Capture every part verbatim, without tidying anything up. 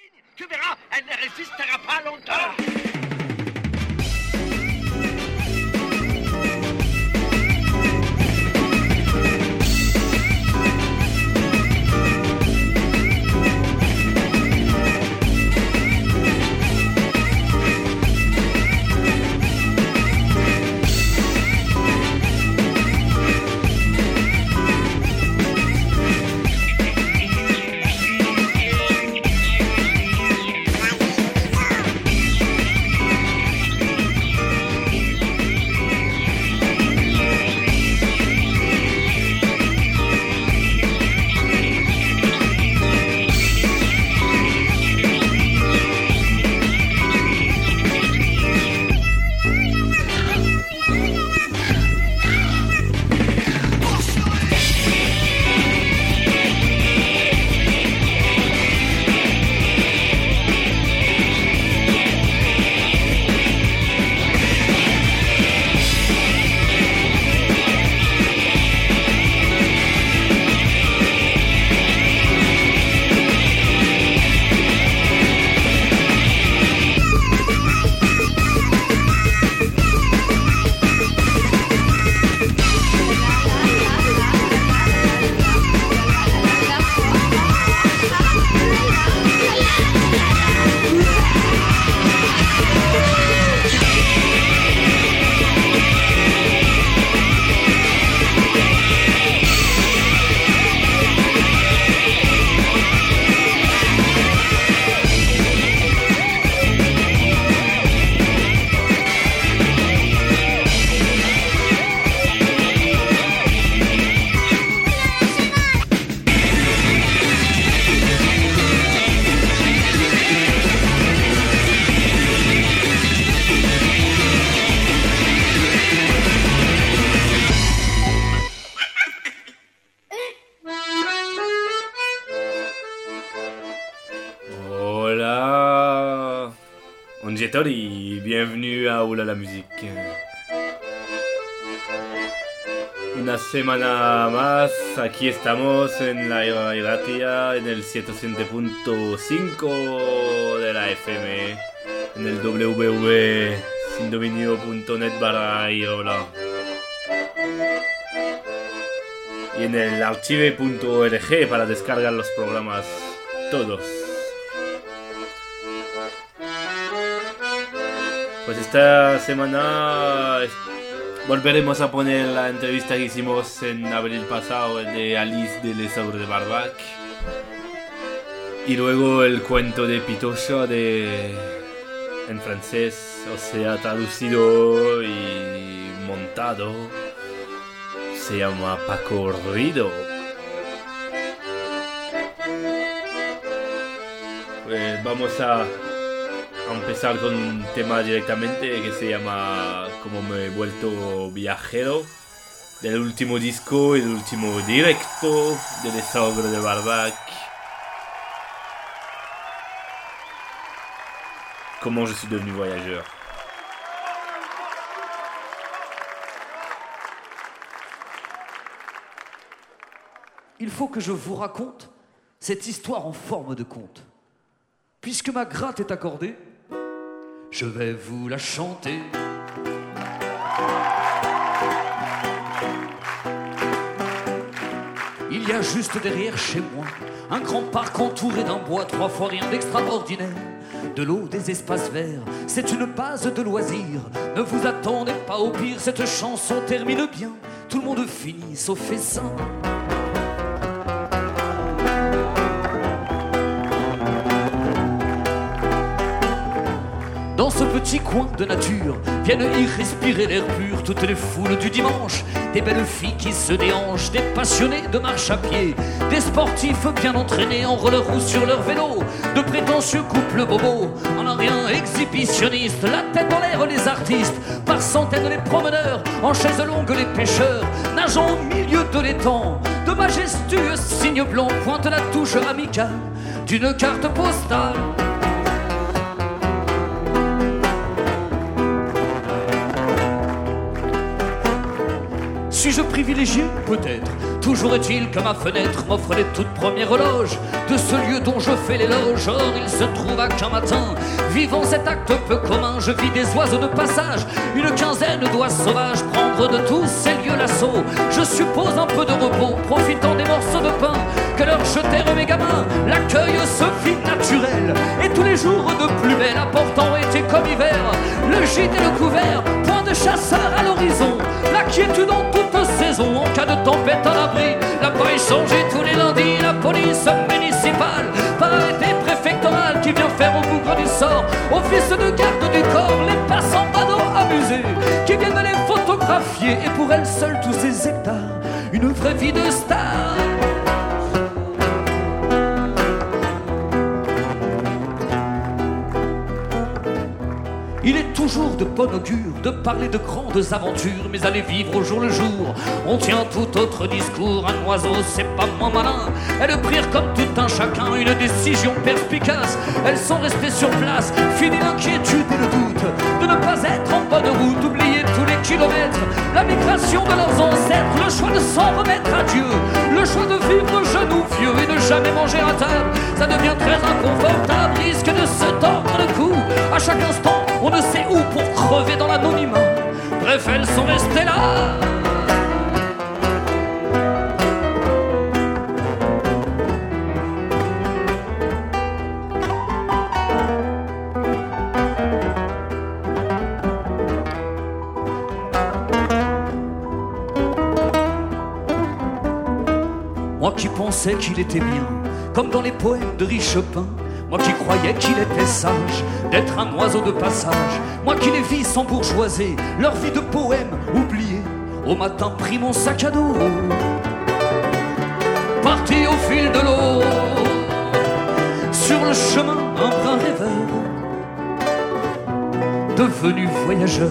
Tu verras, elle ne résistera pas longtemps. Tori, bienvenue a Oula la Musique. Una semana más, aquí estamos en la Irratia, en el ciento siete punto cinco de la F M, en el w w w punto sindominio punto net barra Irola y en el archive punto org para descargar los programas todos. Pues esta semana volveremos a poner la entrevista que hicimos en abril pasado de Alice de Les Ogres de Barbac y luego el cuento de Pitocha de en francés, o sea, traducido y montado, se llama Paco Ruido. Pues vamos a A empezar con un tema directamente que se llama Como me he vuelto viajero, del último disco y del último directo de Les Ogres de Barbac. Comment je suis devenu voyageur. Il faut que je vous raconte cette histoire en forme de conte. Puisque ma gratte est accordée, je vais vous la chanter. Il y a juste derrière chez moi un grand parc entouré d'un bois, trois fois rien d'extraordinaire. De l'eau, des espaces verts, c'est une base de loisirs. Ne vous attendez pas au pire, cette chanson termine bien. Tout le monde finit sauf Essin. Dans ce petit coin de nature viennent y respirer l'air pur toutes les foules du dimanche, des belles filles qui se déhanchent, des passionnés de marche à pied, des sportifs bien entraînés en roller ou sur leur vélo, de prétentieux couples bobos, en un rien exhibitionnistes, la tête dans l'air les artistes, par centaines les promeneurs, en chaises longues les pêcheurs, nageant au milieu de l'étang, de majestueux signes blancs pointent la touche amicale d'une carte postale. Suis-je privilégié? Peut-être. Toujours est-il que ma fenêtre m'offre les toutes premières loges de ce lieu dont je fais l'éloge. Or il se trouva qu'un matin, vivant cet acte peu commun, je vis des oiseaux de passage, une quinzaine d'oies sauvages prendre de tous ces lieux l'assaut. Je suppose un peu de repos, profitant des morceaux de pain que leur jetèrent mes gamins. L'accueil se fit naturel, et tous les jours de plus belle, apportant été comme hiver, le gîte et le couvert, point de chasseur à l'horizon, la quiétude en toute saison, en cas de tempête à l'abri. La paille changée tous les lundis, la police municipale, par arrêté préfectoral qui vient faire au bougre du sort office de garde du corps, les passants badauds amusés qui viennent les photographier, et pour elles seules tous ces hectares, une vraie vie de star. Il est toujours de bon augure de parler de grandes aventures, mais aller vivre au jour le jour, on tient tout autre discours. Un oiseau, c'est pas moins malin. Elles prirent comme tout un chacun une décision perspicace. Elles sont restées sur place, fini l'inquiétude et le doute de ne pas être en bonne route, oublier tous les kilomètres, la migration de leurs ancêtres, le choix de s'en remettre à Dieu, le choix de vivre genoux vieux et de jamais manger à table. Ça devient très inconfortable, risque de se tordre le cou à chaque instant. On ne sait où pour crever dans l'anonymat. Bref, elles sont restées là. Moi qui pensais qu'il était bien, comme dans les poèmes de Richepin. Moi qui croyais qu'il était sage d'être un oiseau de passage. Moi qui les vis s'embourgeoiser, leur vie de poème oubliée. Au matin pris mon sac à dos, parti au fil de l'eau, sur le chemin un brin rêveur, devenu voyageur.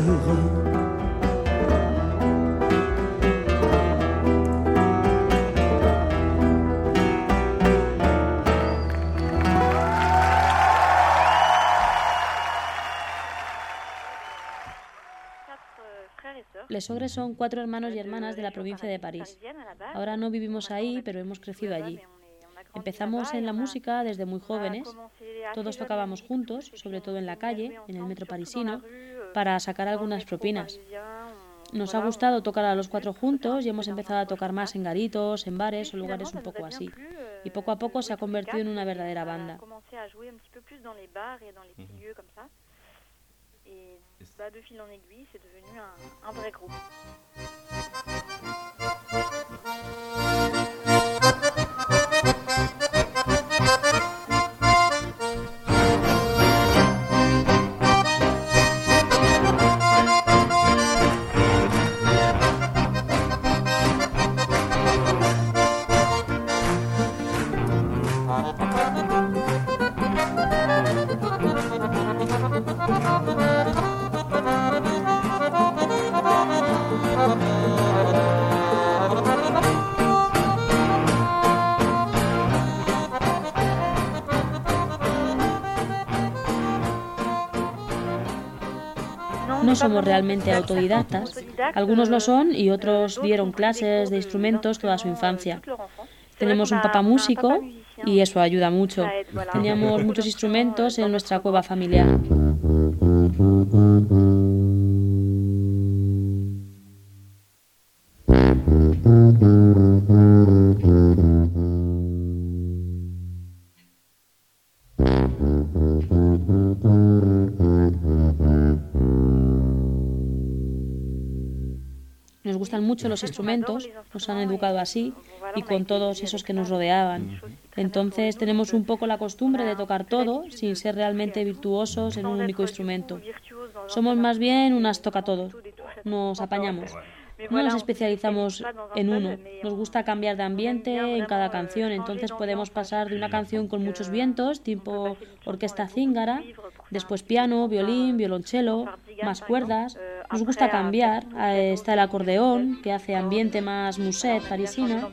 Les Sogres son cuatro hermanos y hermanas de la provincia de París. Ahora no vivimos ahí, pero hemos crecido allí. Empezamos en la música desde muy jóvenes. Todos tocábamos juntos, sobre todo en la calle, en el metro parisino, para sacar algunas propinas. Nos ha gustado tocar a los cuatro juntos y hemos empezado a tocar más en garitos, en bares o lugares un poco así. Y poco a poco se ha convertido en una verdadera banda. Et bah, de fil en aiguille, c'est devenu un, un vrai groupe. No somos realmente autodidactas. Algunos lo son y otros dieron clases de instrumentos toda su infancia. Tenemos un papá músico y eso ayuda mucho. Teníamos muchos instrumentos en nuestra cueva familiar. Nos gustan mucho los instrumentos, nos han educado así y con todos esos que nos rodeaban. Entonces tenemos un poco la costumbre de tocar todo sin ser realmente virtuosos en un único instrumento. Somos más bien unas tocatodos, nos apañamos. No nos especializamos en uno, nos gusta cambiar de ambiente en cada canción, entonces podemos pasar de una canción con muchos vientos, tipo orquesta cíngara, después piano, violín, violonchelo, más cuerdas. Nos gusta cambiar, está el acordeón, que hace ambiente más musette parisino.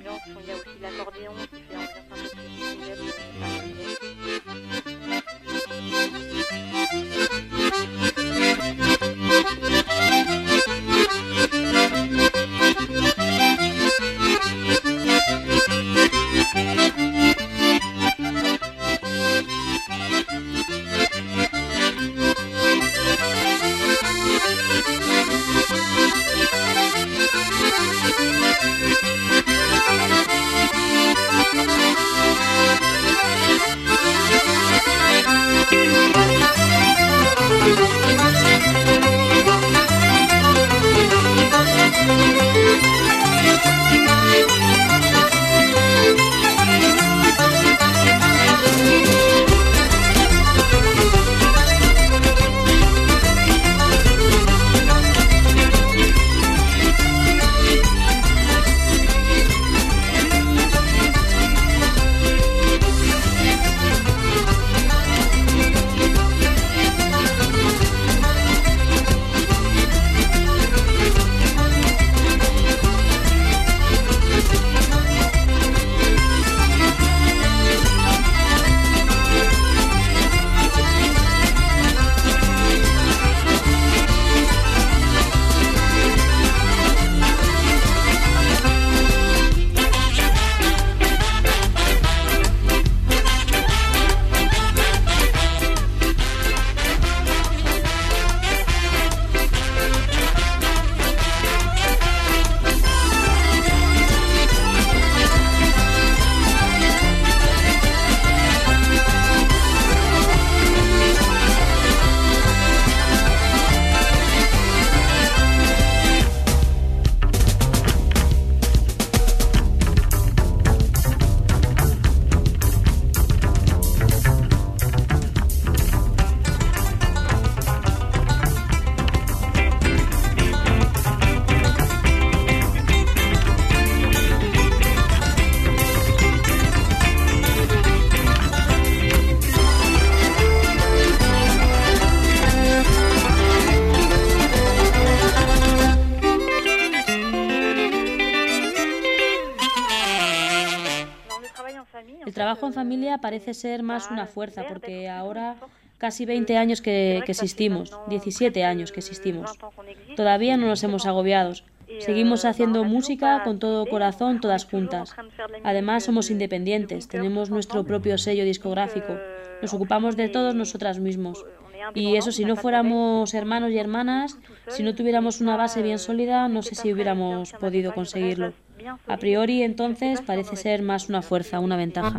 El trabajo en familia parece ser más una fuerza, porque ahora casi veinte años que, que existimos, diecisiete años que existimos. Todavía no nos hemos agobiado. Seguimos haciendo música con todo corazón, todas juntas. Además, somos independientes, tenemos nuestro propio sello discográfico. Nos ocupamos de todos nosotras mismos. Y eso, si no fuéramos hermanos y hermanas, si no tuviéramos una base bien sólida, no sé si hubiéramos podido conseguirlo. A priori, entonces, parece ser más una fuerza, una ventaja.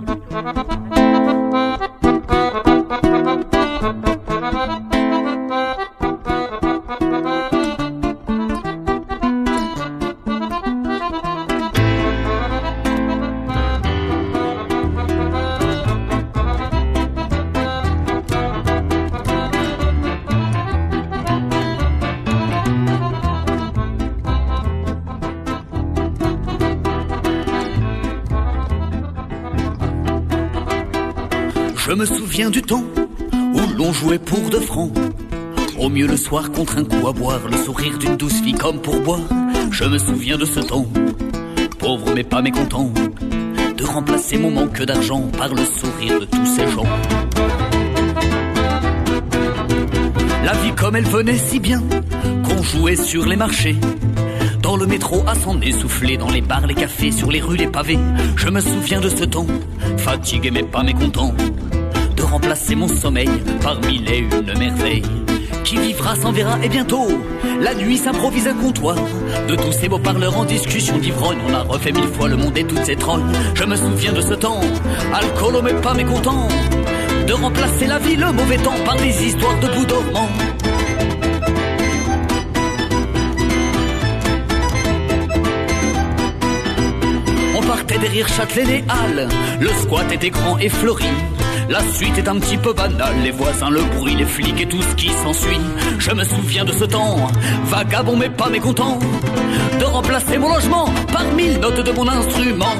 Je me souviens du temps où l'on jouait pour deux francs. Au mieux le soir contre un coup à boire, le sourire d'une douce fille comme pour boire. Je me souviens de ce temps, pauvre mais pas mécontent, de remplacer mon manque d'argent par le sourire de tous ces gens. La vie comme elle venait si bien, qu'on jouait sur les marchés, dans le métro à s'en essouffler, dans les bars, les cafés, sur les rues, les pavés. Je me souviens de ce temps, fatigué mais pas mécontent, de remplacer mon sommeil par mille et une merveilles. Qui vivra s'en verra, et bientôt la nuit s'improvise un comptoir. De tous ces beaux parleurs en discussion d'ivrogne, on a refait mille fois le monde et toutes ses trolls. Je me souviens de ce temps, alcoolo mais pas mécontent, de remplacer la vie, le mauvais temps, par des histoires de bouts dormants. On partait derrière Châtelet les Halles, le squat était grand et fleuri. La suite est un petit peu banale, les voisins, le bruit, les flics et tout ce qui s'ensuit. Je me souviens de ce temps, vagabond mais pas mécontent, de remplacer mon logement par mille notes de mon instrument.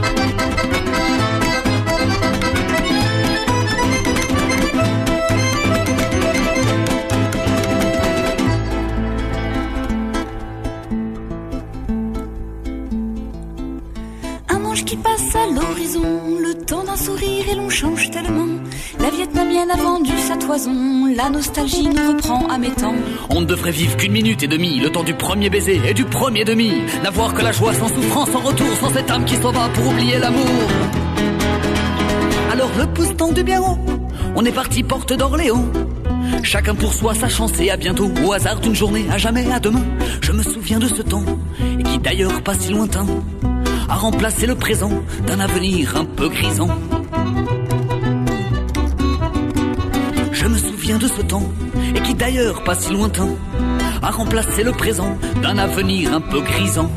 Un ange qui passe à l'horizon, le temps d'un sourire et l'on change tellement. La vietnamienne a vendu sa toison, la nostalgie nous reprend à mes temps. On ne devrait vivre qu'une minute et demie, le temps du premier baiser et du premier demi. N'avoir que la joie sans souffrance, sans retour, sans cette âme qui s'en va pour oublier l'amour. Alors le pouce tendu bien haut, on est parti porte d'Orléans. Chacun pour soi, sa chance et à bientôt. Au hasard d'une journée, à jamais, à demain. Je me souviens de ce temps, et qui d'ailleurs pas si lointain, a remplacé le présent d'un avenir un peu grisant. Je me souviens de ce temps, et qui d'ailleurs pas si lointain, a remplacé le présent d'un avenir un peu grisant.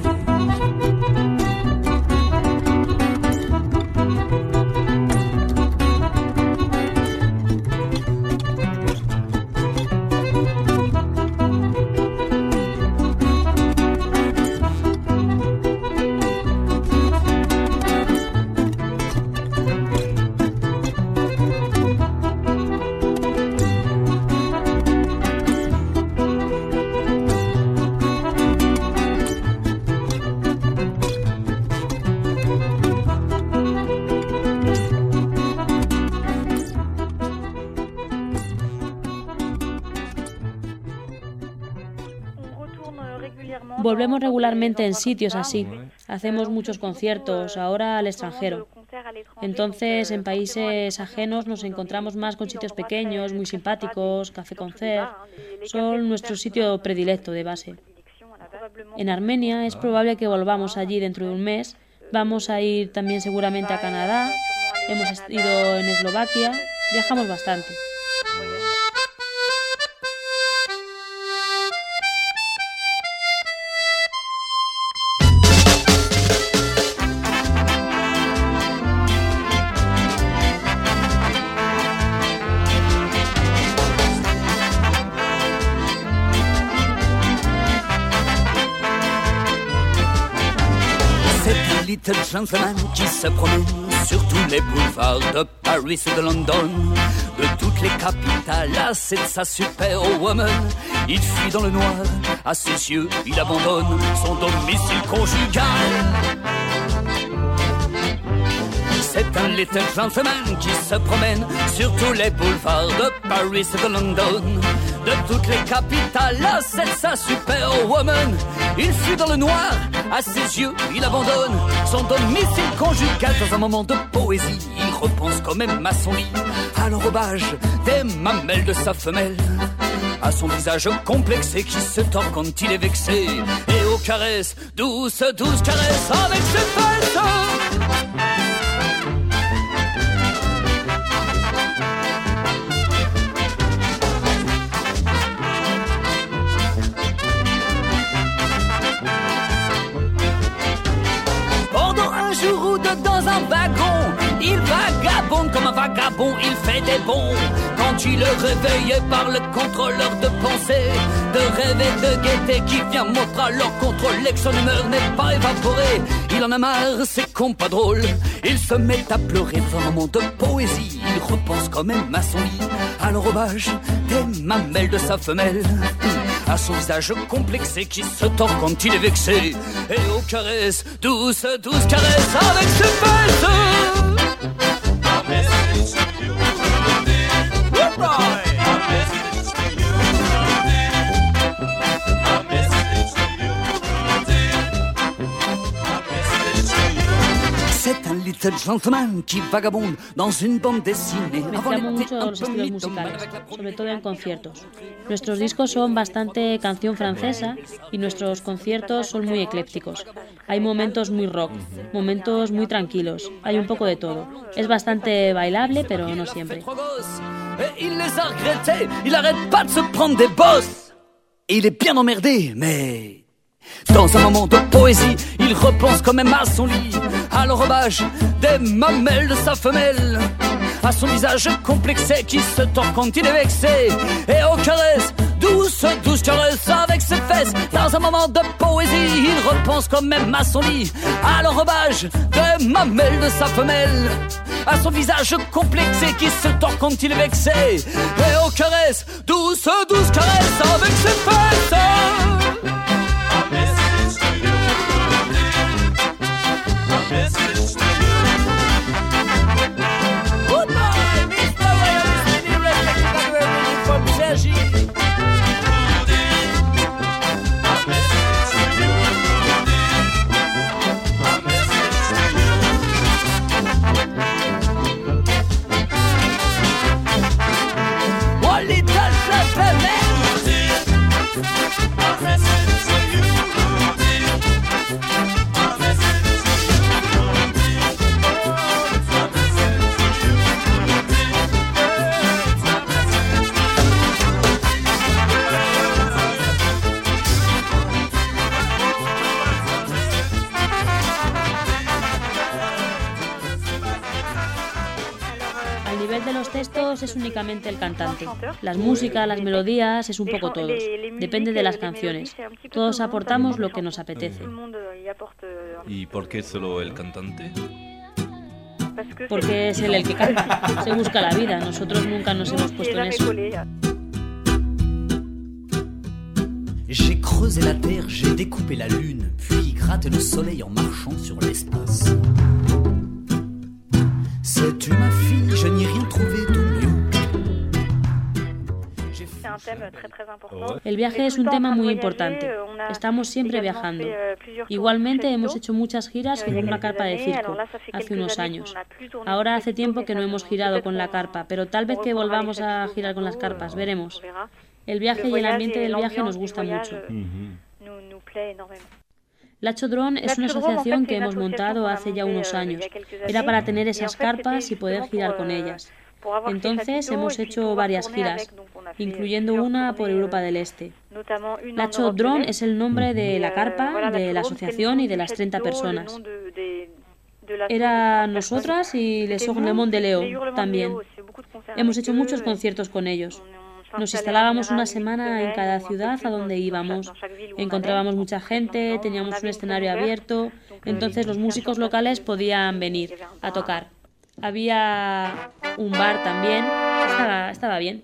Volvemos regularmente en sitios así. Hacemos muchos conciertos, ahora al extranjero. Entonces, en países ajenos nos encontramos más con sitios pequeños, muy simpáticos, café-concert. Son nuestro sitio predilecto de base. En Armenia es probable que volvamos allí dentro de un mes. Vamos a ir también seguramente a Canadá. Hemos ido en Eslovaquia. Viajamos bastante. Little gentleman qui se promène sur tous les boulevards de Paris et de London, de toutes les capitales, lassé de sa superwoman. Il fuit dans le noir, à ses yeux, il abandonne son domicile conjugal. C'est un little gentleman qui se promène sur tous les boulevards de Paris et de London, de toutes les capitales, là c'est sa superwoman. Il fuit dans le noir, à ses yeux, il abandonne son domicile conjugal. Dans un moment de poésie, il repense quand même à son lit, à l'enrobage des mamelles de sa femelle, à son visage complexé qui se tord quand il est vexé, et aux caresses, douces, douces caresses avec ses fesses. Dans un wagon, il vagabonde comme un vagabond, il fait des bonds. Quand il est réveillé par le contrôleur de pensée, de rêve et de gaieté qui vient montrer alors contrôler que son humeur n'est pas évaporée. Il en a marre, c'est con pas drôle. Il se met à pleurer dans un moment de poésie. Il repense quand même à son lit, à l'enrobage des mamelles de sa femelle, à son visage complexé qui se tord quand il est vexé, et aux caresses, douces, douces caresses avec ses fesses. C'est un little gentleman qui vagabonde dans une bande dessinée. Mezclamos mucho los estilos musicales, sobre todo en conciertos. Nuestros discos son bastante canción francesa y nuestros conciertos son muy eclécticos. Hay momentos muy rock, momentos muy tranquilos, hay un poco de todo. Es bastante bailable, pero no siempre. Il les a regrettés, il arrête pas de se prendre des bosses. Il est bien emmerdé, mais... dans un moment de poésie, il repense quand même à son lit, à l'enrobage des mamelles de sa femelle, à son visage complexé qui se tord quand il est vexé, et aux caresses, douces, douces caresses avec ses fesses. Dans un moment de poésie, il repense quand même à son lit, à l'enrobage des mamelles de sa femelle, à son visage complexé qui se tord quand il est vexé, et aux caresses, douces, douces caresses avec ses fesses. de los textos es únicamente el cantante. Las músicas, las melodías, es un poco todos. Depende de las canciones. Todos aportamos lo que nos apetece. ¿Y por qué solo el cantante? Porque es él el que canta. Se busca la vida. Nosotros nunca nos hemos puesto en eso. J'ai creusé la terre, j'ai découpé la lune, puis gratté le soleil en marchant sur l'espace. Sais-tu ma fille, je n'ai rien trouvé de mieux. El viaje es un tema muy importante. Estamos siempre viajando. Igualmente hemos hecho muchas giras con una carpa de circo hace unos años. Ahora hace tiempo que no hemos girado con la carpa, pero tal vez que volvamos a girar con las carpas, veremos. El viaje y el ambiente del viaje nos gusta mucho. Lachodrón es una asociación que hemos montado hace ya unos años. Era para tener esas carpas y poder girar con ellas. Entonces hemos hecho varias giras, incluyendo una por Europa del Este. Lachodrón es el nombre de la carpa, de la asociación y de las treinta personas. Era nosotras y Les Hurlements de Léo también. Hemos hecho muchos conciertos con ellos. Nos instalábamos una semana en cada ciudad a donde íbamos. Encontrábamos mucha gente, teníamos un escenario abierto, entonces los músicos locales podían venir a tocar. Había un bar también, estaba, estaba bien.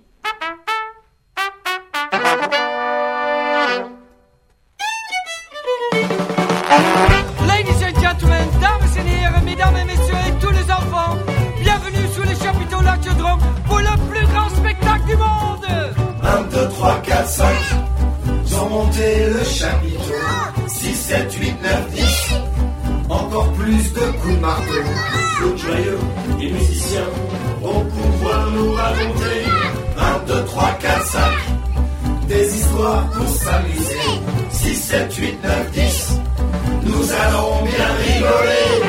Ladies and gentlemen, dames et heren, mesdames et messieurs et tous les enfants, bienvenue sous les chapiteaux Lachodrome pour le plus grand spectacle du monde. un, deux, trois, quatre, cinq, ils ont monté le chapiteau. six, sept, huit, neuf, dix, encore plus de coups de marteau. Claude Joyeux, les musiciens vont pouvoir nous raconter un, deux, trois, quatre, cinq, des histoires pour s'amuser. six, sept, huit, neuf, dix, nous allons bien rigoler.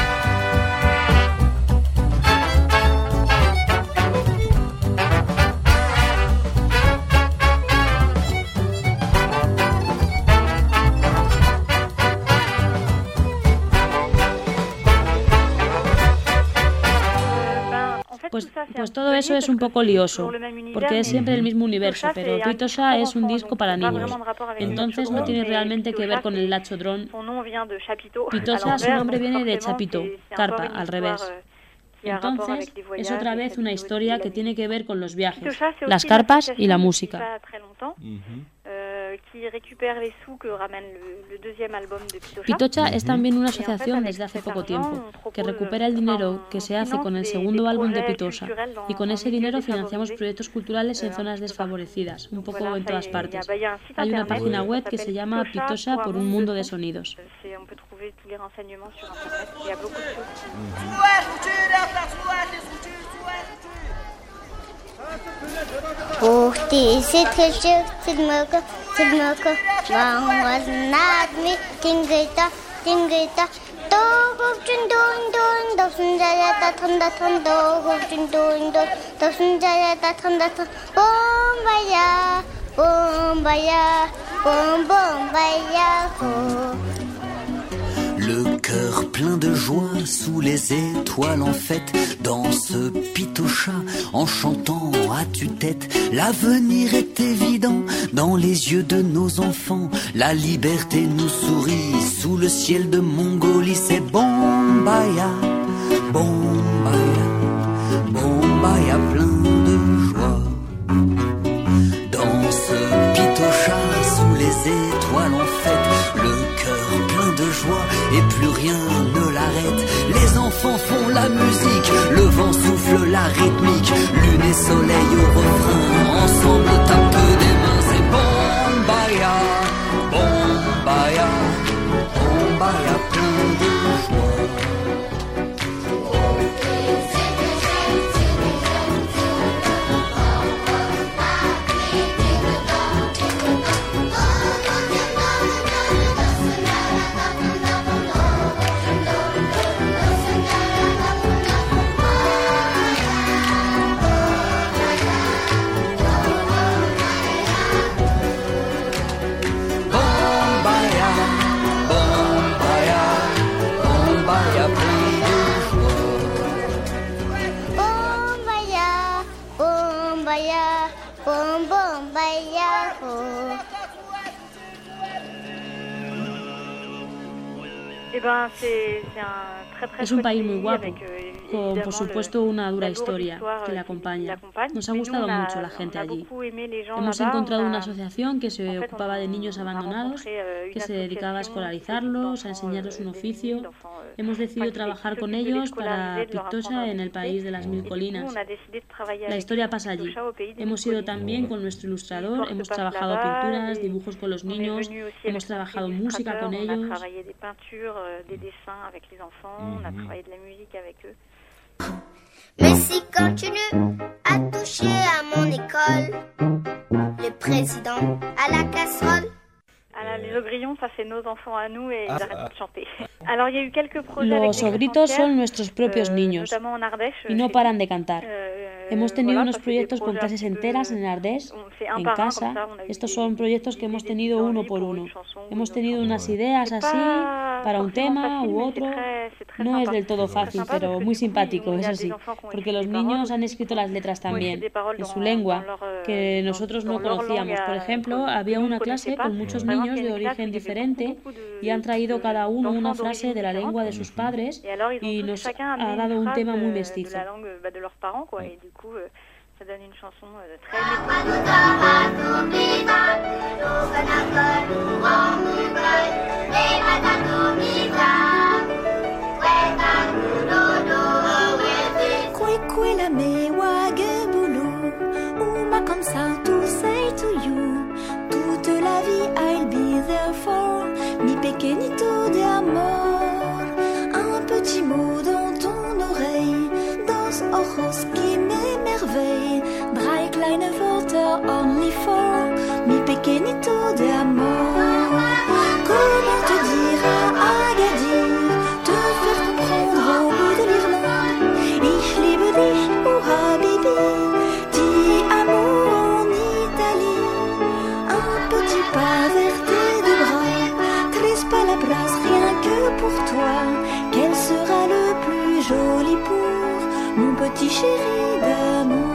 Pues, pues todo eso es un poco lioso, porque es siempre el mismo universo, pero Pitosha es un disco para niños, entonces no tiene realmente que ver con el Lachodrome. Pitosha, su nombre viene de chapito, carpa, al revés. Entonces es otra vez una historia que tiene que ver con los viajes, las carpas y la música. Pitosha es también una asociación desde hace poco tiempo, que recupera el dinero que se hace con el segundo álbum de Pitosha, y con ese dinero financiamos proyectos culturales en zonas desfavorecidas, un poco en todas partes. Hay una página web que se llama Pitosha por un mundo de sonidos. Ухти сэтгэлжиг цэлмөг цэлмөг ван was not me тингэта тингэта догөвчин дун дун досон заяда танда танда догөвчин дун дун досон заяда танда танда бомбая бомбая бом бомбая хо. Le cœur plein de joie sous les étoiles en fête, dans ce Pitosha en chantant à tue-tête. L'avenir est évident dans les yeux de nos enfants. La liberté nous sourit sous le ciel de Mongolie. C'est Bombaya, Bombaya, Bombaya plein de joie. Dans ce Pitosha sous les étoiles en fête, le cœur plein de joie et plus rien ne l'arrête. Les enfants font la musique, le vent souffle la rythmique, lune et soleil au refrain, ensemble tapent des mains. C'est Bombaya, Bombaya, Bombaya plein de joie. Bombaya, Es un país muy guapo, con por supuesto una dura historia que le acompaña. Nos ha gustado mucho la gente allí. Hemos encontrado una asociación que se ocupaba de niños abandonados, que se dedicaba a escolarizarlos, a enseñarles un oficio. Hemos decidido trabajar con ellos para Pictosa en el país de las mil colinas. La historia pasa allí. Hemos ido también con nuestro ilustrador, hemos trabajado pinturas, dibujos con los niños, hemos trabajado música con ellos. Mais si continue à toucher à mon école, le président à la casserole. Les ogrillons, ça c'est nos enfants à nous et ils arrêtent pas de chanter. Alors il y a eu quelques projets. Los ogritos son nuestros propios niños y no paran de cantar. Hemos tenido unos proyectos con clases enteras en Ardèche, en casa. Estos son proyectos que hemos tenido uno por uno. Hemos tenido unas ideas así para un tema u otro. No es del todo fácil, pero muy simpático, eso sí, porque los niños han escrito las letras también, en su lengua, que nosotros no conocíamos. Por ejemplo, había una clase con muchos niños de origen diferente y han traído cada uno una frase de la lengua de sus padres y nos ha dado un tema muy mestizo. Ça donne une chanson euh, très Quella me wagabulu, uma comme ça to say to you, toute la vie I'll be there for, mi pequeñito de amor, un petit mot dans ton oreille, dos ojos qui m'émerveillent, drei kleine Wörter only for, mi pequeñito de amor. Comment te dire à Agadir, te faire comprendre au bout de l'Irlande, ich liebe dich, oh Habibi, dis amour en Italie, un petit pas vers tes deux bras, tres palabras rien que pour toi, quel sera le plus joli pour mon petit chéri d'amour.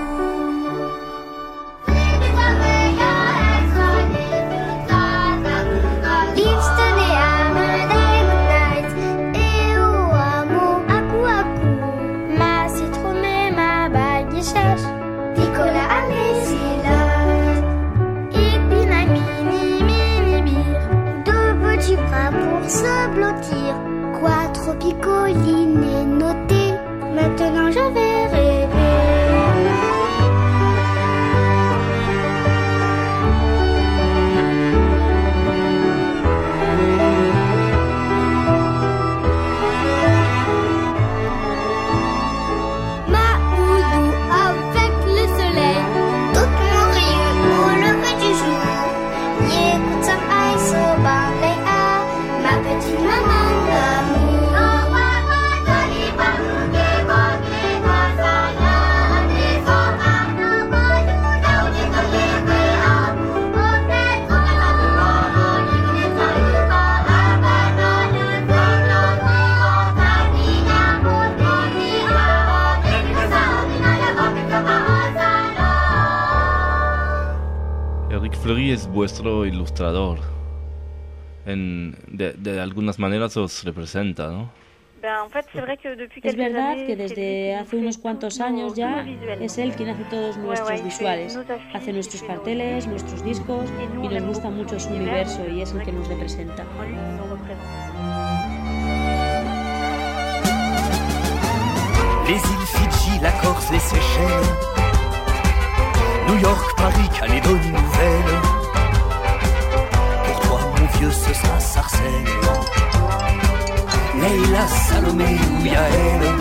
Quattro piccoline notées, maintenant je vais rêver. Ma houdou avec le soleil, tout mon rieux au lever du jour. Écoute some ice au balai à ma petite maman. Eric Fleury es vuestro ilustrador. En, de, de algunas maneras os representa, ¿no? Es verdad que desde hace unos cuantos años ya es él quien hace todos nuestros visuales, hace nuestros carteles, nuestros discos y nos gusta mucho su universo y es el que nos representa. Les îles Fidji, la Corse, les Seychelles, New York, Paris, Calédonie Nouvelle. Pour toi, mon vieux, ce sera Sarcelles. Leila, Salomé ou Yael,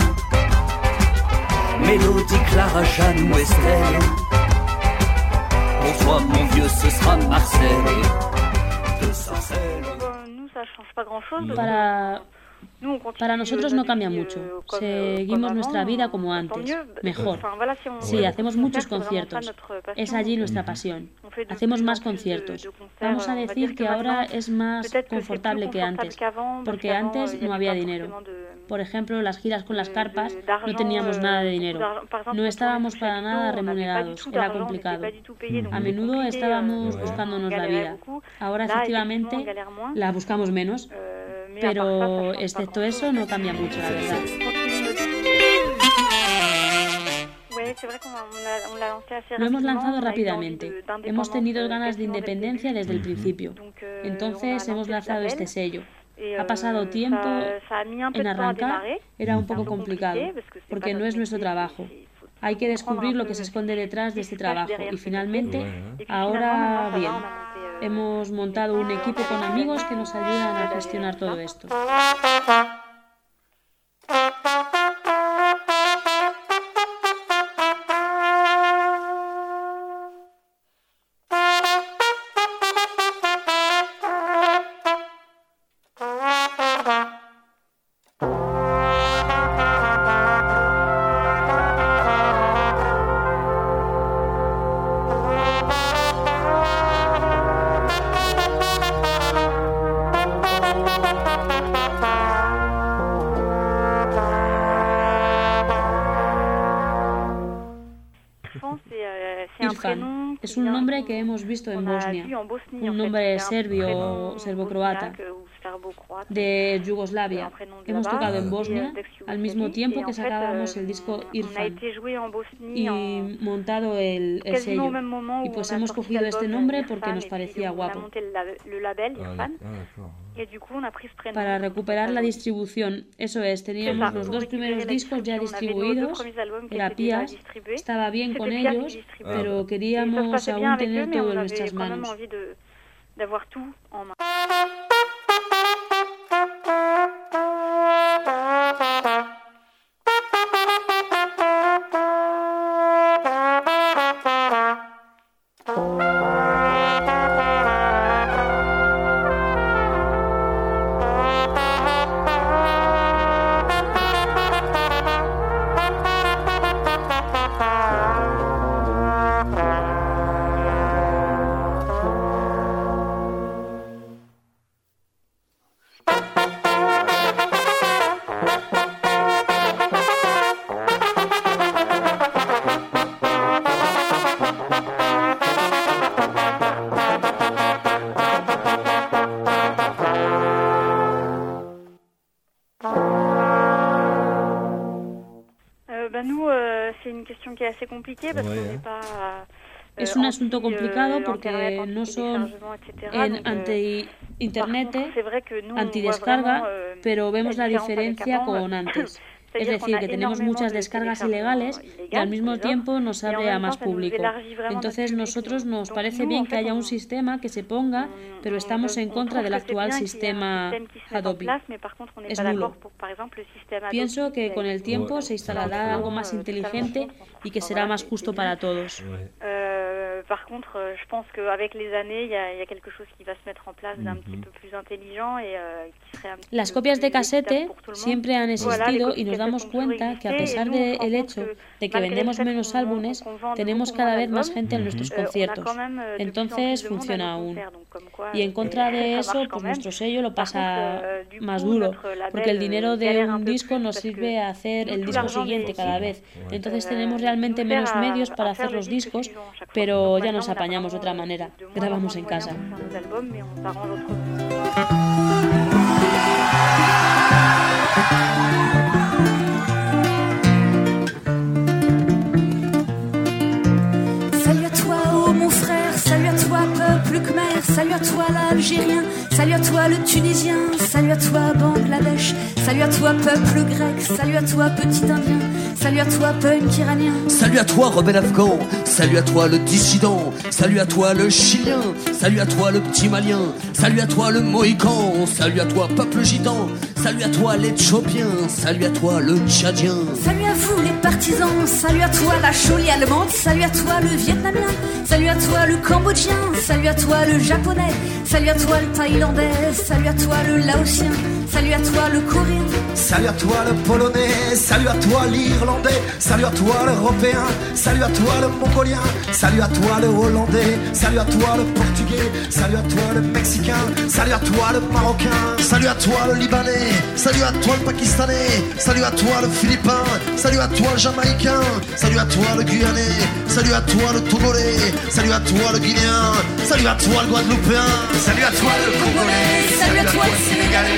Mélodie, Clara, Jeanne ou Estelle. Pour toi, mon vieux, ce sera Marcel de Sarcelles. Nous, ça change pas grand-chose. Para... Para nosotros no cambia mucho. Seguimos nuestra vida como antes, mejor. Sí, hacemos muchos conciertos. Es allí nuestra pasión. Hacemos más conciertos. Vamos a decir que ahora es más confortable que antes, porque antes no había dinero. Por ejemplo, las giras con las carpas no teníamos nada de dinero. No estábamos para nada remunerados. Era complicado. A menudo estábamos buscándonos la vida. Ahora, efectivamente, la buscamos menos. Pero excepto eso no cambia mucho, la verdad. Lo hemos lanzado rápidamente. Hemos tenido ganas de independencia desde el principio. Entonces hemos lanzado este sello. Ha pasado tiempo en arrancar, era un poco complicado, porque no es nuestro trabajo. Hay que descubrir lo que se esconde detrás de este trabajo y finalmente, ahora bien, hemos montado un equipo con amigos que nos ayudan a gestionar todo esto. Irfan es un nombre que hemos visto en Bosnia, un nombre serbio o serbo-croata de Yugoslavia. Hemos tocado en Bosnia al mismo tiempo que sacábamos el disco Irfan y montado el, el sello. Y pues hemos cogido este nombre porque nos parecía guapo. Para recuperar la distribución, eso es, teníamos los dos primeros discos ya distribuidos, era Pías, estaba bien con ellos, pero queríamos aún tener todo en nuestras manos. Es un asunto complicado porque no son en anti-internet, antidescarga, pero vemos la diferencia con antes. Es decir, que tenemos muchas descargas ilegales y al mismo tiempo nos abre a más público. Entonces, nosotros nos parece bien que haya un sistema que se ponga, pero estamos en contra del actual sistema Adobe. Es nulo. Pienso que con el tiempo se instalará algo más inteligente y que será más justo para todos. Par contre, je pense qu'avec les années, il y, a, il y a quelque chose qui va se mettre en place d'un petit peu plus intelligent et euh, qui serait un petit Las copias de casete siempre han existido y nos damos cuenta que a pesar del hecho de que vendemos menos álbumes, tenemos cada vez más gente en nuestros conciertos. Entonces funciona aún. Y en contra de eso, pues nuestro sello lo pasa más duro, porque el dinero de un disco nos sirve a hacer el disco siguiente cada vez. Entonces tenemos realmente menos medios para hacer los discos, pero ya nos apañamos de otra manera. Grabamos en casa. Salut à toi, oh mon frère, salut à toi, peuple khmer, salut à toi, l'Algérien, salut à toi, le Tunisien, salut à toi, Bangladesh, salut à toi, peuple grec, salut à toi, petit Indien, salut à toi, punk iranien. Salut à toi, rebelle afghan, salut à toi, le dissident, salut à toi, le chilien, salut à toi, le petit malien, salut à toi, le mohican, salut à toi, peuple gitan, salut à toi, l'éthiopien, salut à toi, le tchadien. Salut à vous, les partisans, salut à toi, la cholie allemande, salut à toi, le vietnamien, salut à toi, le cambodgien, salut à toi, le japonais, salut à toi, le thaïlandais, salut à toi, le laotien, salut à toi, le coréen. Salut à toi le polonais, salut à toi l'irlandais, salut à toi l'européen, salut à toi le mongolien, salut à toi le hollandais, salut à toi le portugais, salut à toi le mexicain, salut à toi le marocain, salut à toi le libanais, salut à toi le pakistanais, salut à toi le philippin, salut à toi le jamaïcain, salut à toi le guyanais, salut à toi le togolais, salut à toi le guinéen, salut à toi le guadeloupéen, salut à toi le congolais, salut à toi le sénégalais.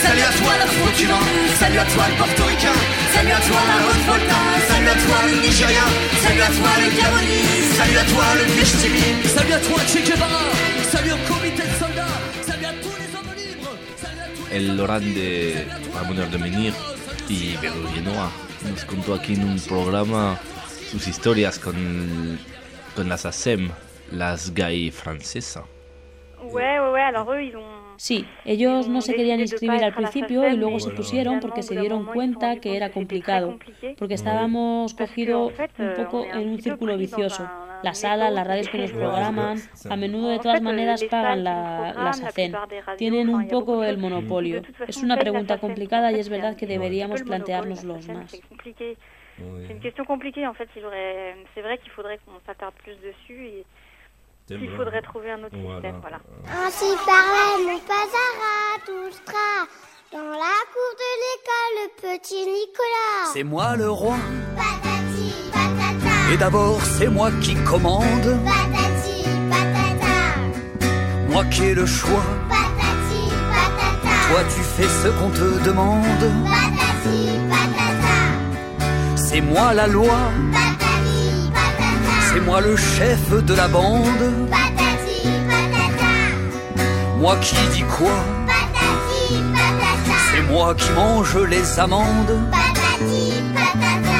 Salut à toi la Fortuna, salut à toi le portoricain, salut à toi la Haute-Volta, salut à toi le Nigérien, salut à toi le Gabonais, salut à toi le Kishtibi, salut à toi Che Guevara, salut au comité de soldats, salut à tous les hommes libres, salut à tous les El Loran de Ramón de Menir y Pedro Genoa nos contó aquí en un programa sus historias con, con las A S E M, las GAI francesas. Ouais, ouais, ouais, alors eux, ils ont... Sí, ellos no se querían inscribir al principio y luego se pusieron porque se dieron cuenta que era complicado, porque estábamos cogidos un poco en un círculo vicioso. Las salas, las radios que nos programan, a menudo de todas maneras pagan la, las A C E N. Tienen un poco el monopolio. Es una pregunta complicada y es verdad que deberíamos planteárnoslos más. C'est une question compliquée en fait, il aurait... c'est vrai qu'il faudrait qu'on s'attarde plus dessus et il faudrait trouver un autre système, voilà. Ainsi parlait mon père Zarathustra, dans la cour de l'école, le petit Nicolas. C'est moi le roi, Patati, patata, et d'abord c'est moi qui commande, patati, patata, moi qui ai le choix, patati, patata, toi tu fais ce qu'on te demande, patati, patata, c'est moi la loi, patati, patata, c'est moi le chef de la bande, patati, patata, moi qui dis quoi, patati, patata, c'est moi qui mange les amandes. patati, patata.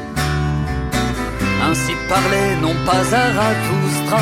Ainsi parlait non pas Zarathustra,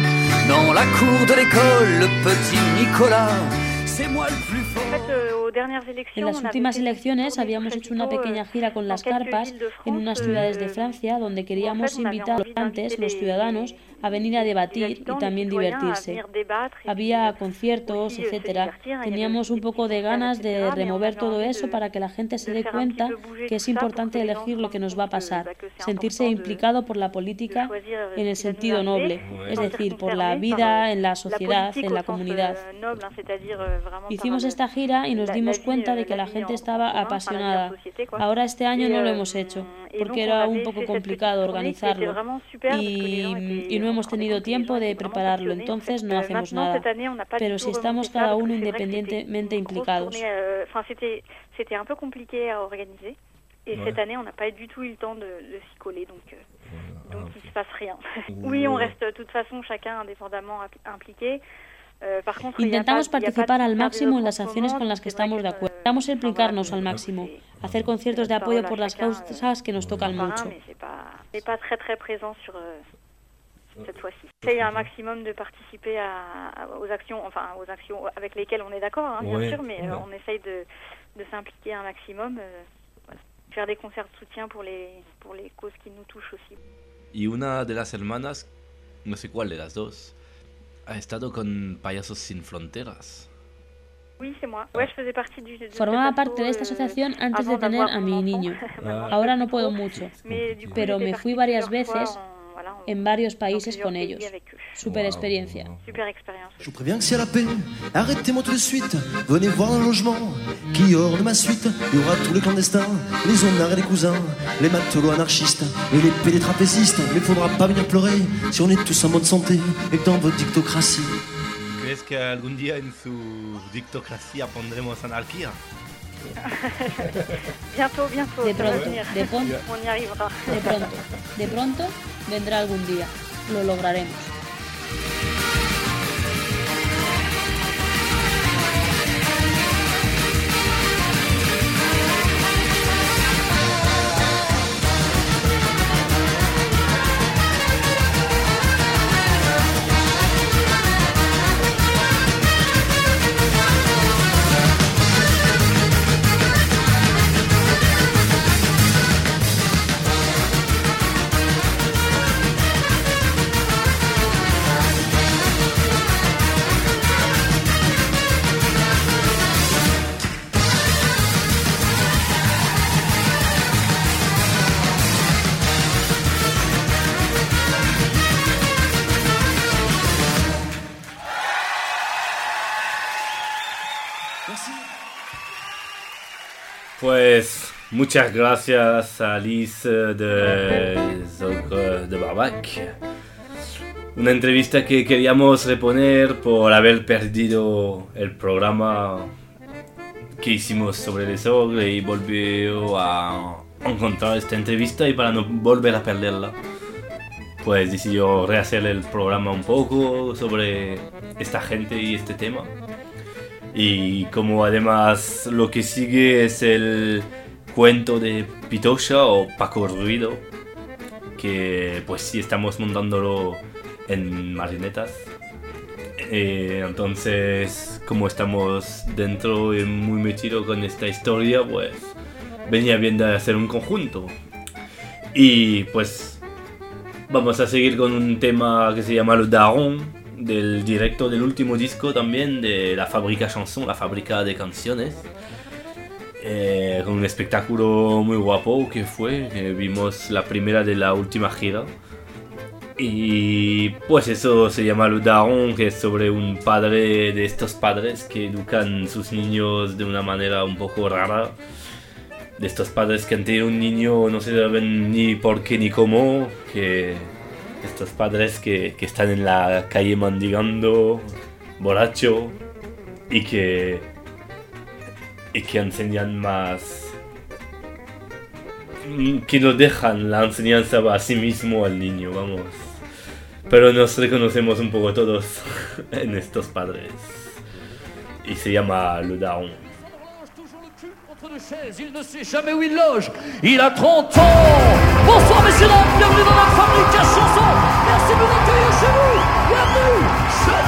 dans la cour de l'école, le petit Nicolas, c'est moi le plus fort. En fait, euh, aux dernières élections, En las on avait últimas fait une elecciones tournée habíamos hecho una plutôt, pequeña gira con dans las quelques carpas villes de en France, unas ciudades de euh, Francia donde queríamos en fait, on avait invitar envie antes d'inviter los les- ciudadanos a venir a les debatir y habitants, les también citoyens, à divertirse. venir débattre et Había puis, conciertos, aussi, euh, se etcétera. divertir. Il y avait Teníamos aussi un des poco petits de concerts, ganas etcétera, de mais on remover avait todo envie eso de- para que la gente se de dé faire un cuenta petit peu bouger que es tout ça pour importante que les gens elegir se lo que rendent nos va a compte que, pasar, bah, que c'est sentirse important de- implicado por la de política choisir, euh, en el ce qui va nous sentido arriver, noble, es sentir decir, por la concerné par, vida euh, en la la sociedad, politique en au la sens, comunidad. euh, noble, hein, c'est-à-dire, euh, vraiment par, Hicimos euh, esta gira y nos la- dimos la vie, cuenta de euh, que la la vie gente en estaba commun, par la vie en apasionada. société, quoi. Ahora este año Et, no lo euh, hemos hecho et porque donc, era on un avait poco fait cette complicado petite tournée qui était organizarlo vraiment super parce que les y, gens étaient- y no on hemos se rendait tenido compte que les tiempo gens de étaient vraiment prepararlo, passionnés. entonces En no fait, hacemos maintenant, nada. cette année, on n'a pas du Pero tout si estamos remonté ça cada parce uno que c'est vrai que c'était independientemente une grosse implicados. tournée, euh, Enfin, c'était c'était un peu compliqué à organiser. Et Ouais. cette année, on n'a pas du tout eu le temps de, de s'y coller, donc, euh, Voilà. donc il se passe rien. Ouais. Oui, on reste de toute façon chacun indépendamment impli- impliqué. Euh, par contre, il y a Intentamos pas- il y a pas de participar al faire des máximo en offres las en ce acciones moment, con las que c'est vrai estamos de que, acuerdo. euh, Intentamos enfin, implicarnos voilà, al c'est- máximo, c'est- hacer conciertos de c'est apoyo parole por à las chacun, causas que nos tocan par un, mucho. mais c'est pas, c'est pas très très présent sur euh, cette fois-ci. Essaye un maximum de participer à, à- aux actions, enfin aux actions avec lesquelles on est d'accord, hein, bien Ouais, sûr, mais euh, ouais. on essaye de, de s'impliquer un maximum, euh, voilà. Faire des concerts de soutien pour les pour les causes qui nous touchent aussi. Y una de las hermanas, no sé cuál de las dos, ha estado con Payasos Sin Fronteras. Oui, c'est moi. Ouais, je faisais partie du. de Formaba cette parte de asso, esta euh, asociación antes de avant tener d'avoir a mon mi enfant. niño. Maintenant, je Ahora peux no plus puedo trop, mucho, mais du coup, pero j'étais me fui partie varias plusieurs fois veces en- voilà, en- en varios dans países plusieurs con pays ellos. avec eux. Super experiencia. Super expérience. Je vous préviens que c'est la paix, arrêtez-moi tout de suite. Venez voir un logement qui orne ma suite. Il y aura tous les clandestins, les honnards et les cousins, les matelots anarchistes et les pélétrapézistes. Mais faudra pas venir pleurer si on est tous en bonne santé et que dans votre dictocratie. ¿Crees que algún día en su dictocracia pondremos anarquía? Bientôt, bientôt. De ça va pronto, venir. de pronto, On y arrivera. de pronto, de pronto vendrá algún día. Lo lograremos. Pues muchas gracias a Alice de Zogre de Barbac. Una entrevista que queríamos reponer por haber perdido el programa que hicimos sobre el desorden y volvió a encontrar esta entrevista y para no volver a perderla, pues decidió rehacer el programa un poco sobre esta gente y este tema. Y como además lo que sigue es el cuento de Pitocha o Paco Ruido, que pues sí estamos montándolo en marionetas. Eh, entonces, como estamos dentro y muy metidos con esta historia, pues venía bien de hacer un conjunto. Y pues vamos a seguir con un tema que se llama Le Daron, del directo del último disco también de la Fábrica Chanson, la fábrica de canciones. Eh, con un espectáculo muy guapo que fue, que vimos la primera de la última gira. Y pues eso se llama Le Daron, que es sobre un padre de estos padres que educan sus niños de una manera un poco rara. De estos padres que han tenido un niño no se saben ni por qué ni cómo, que estos padres que, que están en la calle mendigando, borracho, y que, y que enseñan más, que no dejan la enseñanza a sí mismo al niño, vamos. Pero nos reconocemos un poco todos en estos padres. Y se llama Le Daron. Il ne sait jamais où il loge, il a trente ans. Bonsoir messieurs dames, bienvenue dans la fabrique à chansons. Merci de nous accueillir chez vous. Bienvenue chez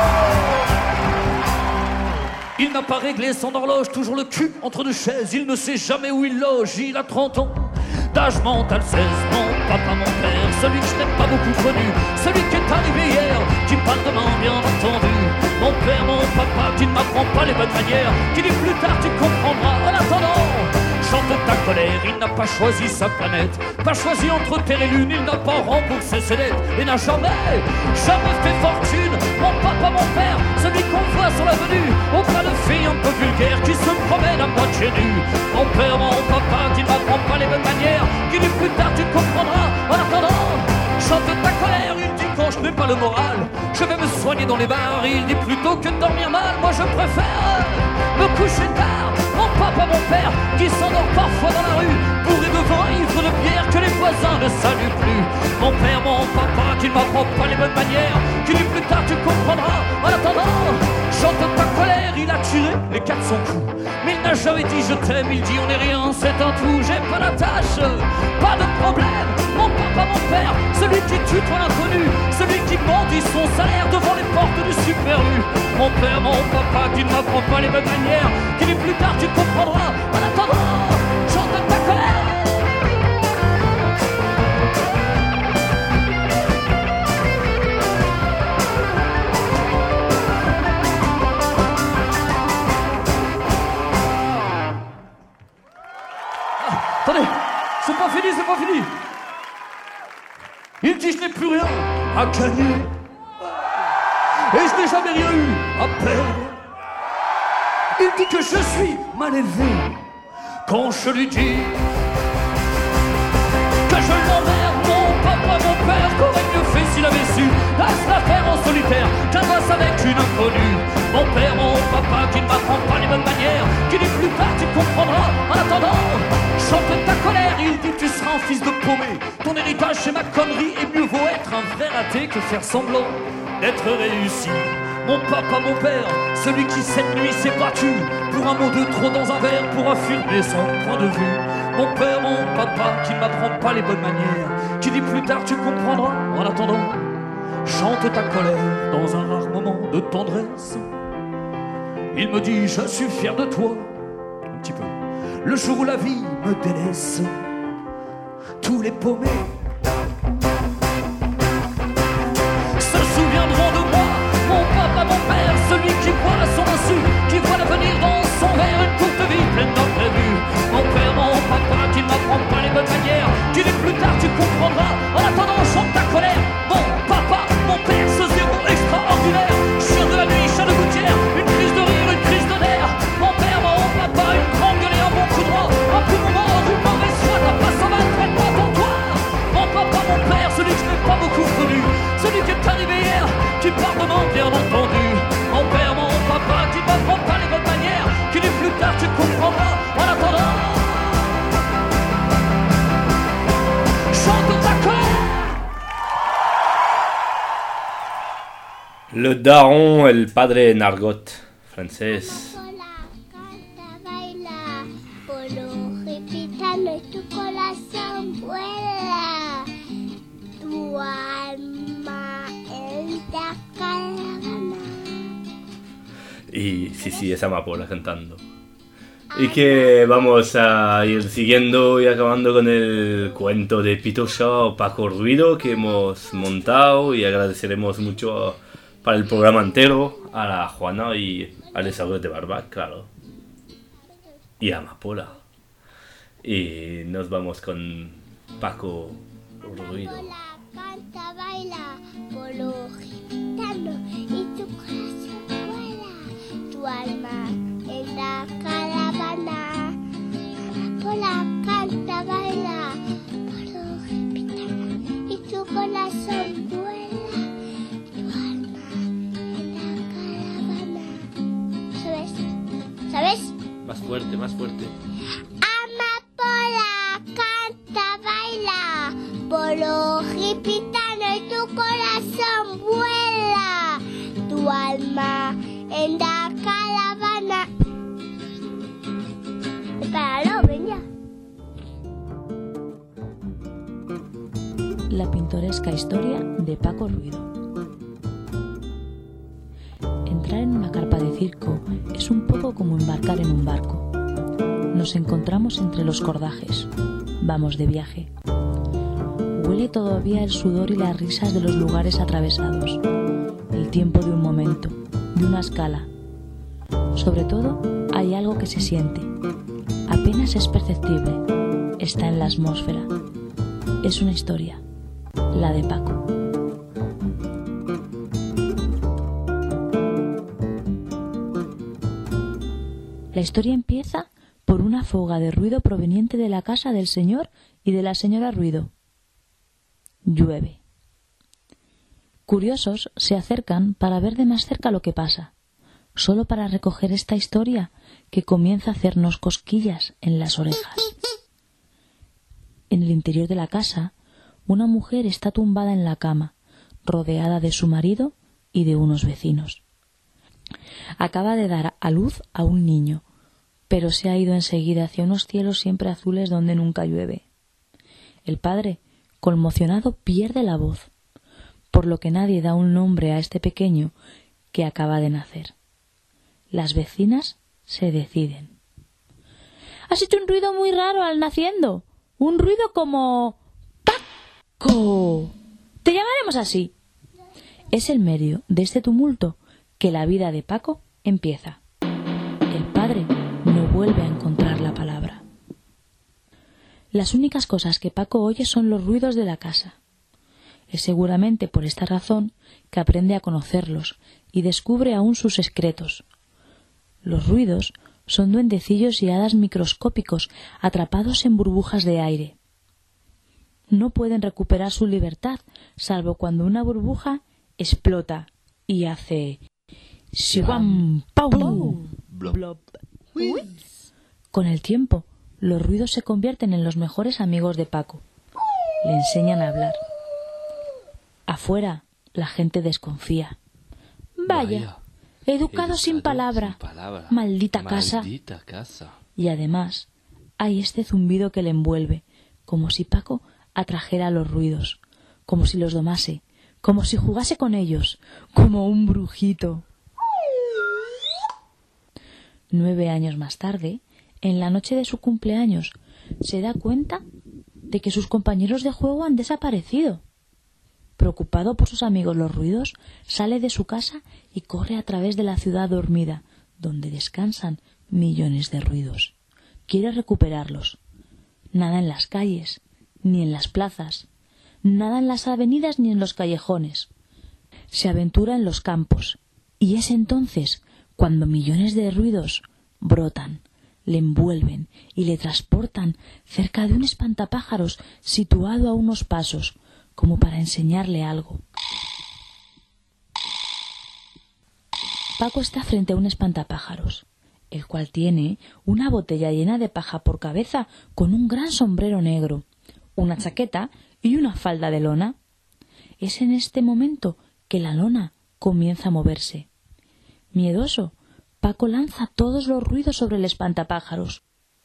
nous. Il n'a pas réglé son horloge, toujours le cul entre deux chaises. Il ne sait jamais où il loge, il a trente ans. D'âge mental seize, mon papa, mon père, celui que je n'ai pas beaucoup connu, celui qui est arrivé hier, qui parle demain bien entendu. Mon père, mon papa, qui ne m'apprend pas les bonnes manières, qui dit plus tard tu comprendras. En attendant, chante ta colère, il n'a pas choisi sa planète, pas choisi entre terre et lune, il n'a pas remboursé ses dettes et n'a jamais, jamais fait fortune. Mon papa, mon père, celui qu'on voit sur l'avenue, au bras de filles un peu vulgaires qui se promènent à moitié nus. Mon père, mon papa, qui ne m'apprend pas les bonnes manières, qui dit plus tard tu comprendras. En attendant, chante ta colère, il dit quand je n'ai pas le moral, je vais me soigner dans les bars. Il dit plutôt que de dormir mal, moi je préfère me coucher tard. Mon papa, mon père, qui s'endort parfois dans la rue, bourré de vin, ivre de bière, que les voisins ne saluent plus. Mon père, mon papa, qui ne m'apprend pas les bonnes manières, qui dit plus tard tu comprendras. En attendant, chante ta colère, il a tiré les quatre cents coups, mais il n'a jamais dit je t'aime, il dit on est rien, c'est un tout. J'ai pas d'attache, pas de problème. Mon papa, mon père, celui qui tue toi l'inconnu, celui qui mendie son salaire devant les portes du Super U. Mon père, mon papa, qui ne m'apprend pas les bonnes manières, qui dit plus tard tu comprendras. En attendant, chante ta colère. Attendez, c'est pas fini, c'est pas fini. Il dit je n'ai plus rien à gagner et je n'ai jamais rien eu à perdre. Il dit que je suis mal élevé quand je lui dis que je l'emmerde. Mon papa, mon père, qu'aurait mieux fait s'il avait su laisse la faire en solitaire, qu'un bosse avec une inconnue. Mon père, mon papa, qui ne m'apprend pas les bonnes manières, qui dit plus tard tu comprendras. En attendant, chante ta colère, il dit tu seras un fils de paumé, ton héritage c'est ma connerie, et mieux vaut être un vrai raté que faire semblant d'être réussi. Mon papa, mon père, celui qui cette nuit s'est battu pour un mot de trop dans un verre, pour affirmer son point de vue. Mon père, mon papa, qui ne m'apprend pas les bonnes manières, qui dit plus tard tu comprendras. En attendant, chante ta colère dans un rare moment de tendresse. Il me dit je suis fier de toi, un petit peu, le jour où la vie me délaisse. Tous les paumés se souviendront de moi. Mon papa, mon père, celui qui voit son insu, qui voit l'avenir dans son verre, une courte vie pleine d'imprévus. Mon père, mon papa, qui ne m'apprend pas les bonnes manières, qui dit plus tard tu comprendras. En attendant, chante ta colère. Mon papa, mon père, ce zéro extraordinaire, chien de la nuit, chat de gouttière, une crise de rire, une crise de nerfs. Mon père, mon papa, une grande gueule et un bon coup droit, un coup de mort, une mauvaise foi, t'as pas cent vingt, traite pas ton toit. Le daron, el padre Nargot, francés. Amapola, canta, baila, polo gitano y tu corazón vuela. Tu alma es la caravana. Y sí, sí, es Amapola cantando. Y que vamos a ir siguiendo y acabando con el cuento de Pitocha o Paco Ruido que hemos montado, y agradeceremos mucho para el programa entero a la Juana y a Les Augures de Barbac, claro, y a Amapola. Y nos vamos con Paco Ruido. Amapola, canta, baila, polo gitano y tu corazón vuela. Tu alma en la caravana. Amapola, canta, baila, polo gitano y tu corazón vuela. Tu alma en la caravana. ¿Sabes? ¿Sabes? Más fuerte, más fuerte. Amapola, canta, baila, polo gitano y tu corazón vuela. Tu alma en la caravana. Espéralo, ven ya. La pintoresca historia de Paco Ruido. Entrar en una carpa de circo es un poco como embarcar en un barco. Nos encontramos entre los cordajes. Vamos de viaje. Huele todavía el sudor y las risas de los lugares atravesados. El tiempo de un momento, de una escala. Sobre todo, hay algo que se siente. Apenas es perceptible. Está en la atmósfera. Es una historia. La de Paco. La historia empieza por una fuga de ruido proveniente de la casa del señor y de la señora Ruido. Llueve. Curiosos se acercan para ver de más cerca lo que pasa, solo para recoger esta historia que comienza a hacernos cosquillas en las orejas. En el interior de la casa, una mujer está tumbada en la cama, rodeada de su marido y de unos vecinos. Acaba de dar a luz a un niño, pero se ha ido enseguida hacia unos cielos siempre azules donde nunca llueve. El padre, conmocionado, pierde la voz, por lo que nadie da un nombre a este pequeño que acaba de nacer. Las vecinas se deciden. Has hecho un ruido muy raro al naciendo, un ruido como ¡Paco! Te llamaremos así. Es el medio de este tumulto que la vida de Paco empieza. El padre no vuelve a encontrar la palabra. Las únicas cosas que Paco oye son los ruidos de la casa. Es seguramente por esta razón que aprende a conocerlos y descubre aún sus secretos. Los ruidos son duendecillos y hadas microscópicos atrapados en burbujas de aire. No pueden recuperar su libertad, salvo cuando una burbuja explota y hace ¡Shibam! ¡Pau! ¡Blob! Con el tiempo, los ruidos se convierten en los mejores amigos de Paco. Le enseñan a hablar. Afuera, la gente desconfía. Vaya, educado sin palabra. Maldita casa. Y además, hay este zumbido que le envuelve, como si Paco atrajera los ruidos, como si los domase, como si jugase con ellos, como un brujito. Nueve años más tarde, en la noche de su cumpleaños, se da cuenta de que sus compañeros de juego han desaparecido. Preocupado por sus amigos los ruidos, sale de su casa y corre a través de la ciudad dormida, donde descansan millones de ruidos. Quiere recuperarlos. Nada en las calles, ni en las plazas, nada en las avenidas ni en los callejones. Se aventura en los campos, y es entonces cuando millones de ruidos brotan, le envuelven y le transportan cerca de un espantapájaros situado a unos pasos, como para enseñarle algo. Paco está frente a un espantapájaros, el cual tiene una botella llena de paja por cabeza con un gran sombrero negro, una chaqueta y una falda de lona. Es en este momento que la lona comienza a moverse. Miedoso, Paco lanza todos los ruidos sobre el espantapájaros.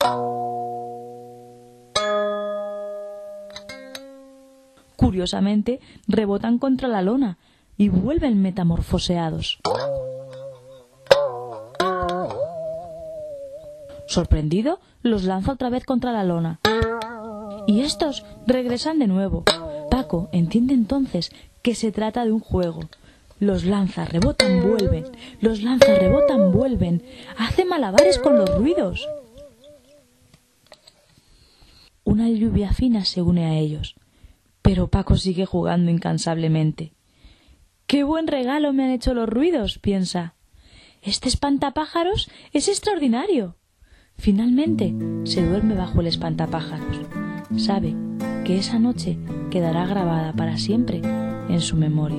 Curiosamente, rebotan contra la lona y vuelven metamorfoseados. Sorprendido, los lanza otra vez contra la lona. Y estos regresan de nuevo. Paco entiende entonces que se trata de un juego. Los lanza, rebotan, vuelven. Los lanza, rebotan, vuelven. Hace malabares con los ruidos. Una lluvia fina se une a ellos. Pero Paco sigue jugando incansablemente. ¡Qué buen regalo me han hecho los ruidos!, piensa. Este espantapájaros es extraordinario. Finalmente se duerme bajo el espantapájaros. Sabe que esa noche quedará grabada para siempre en su memoria.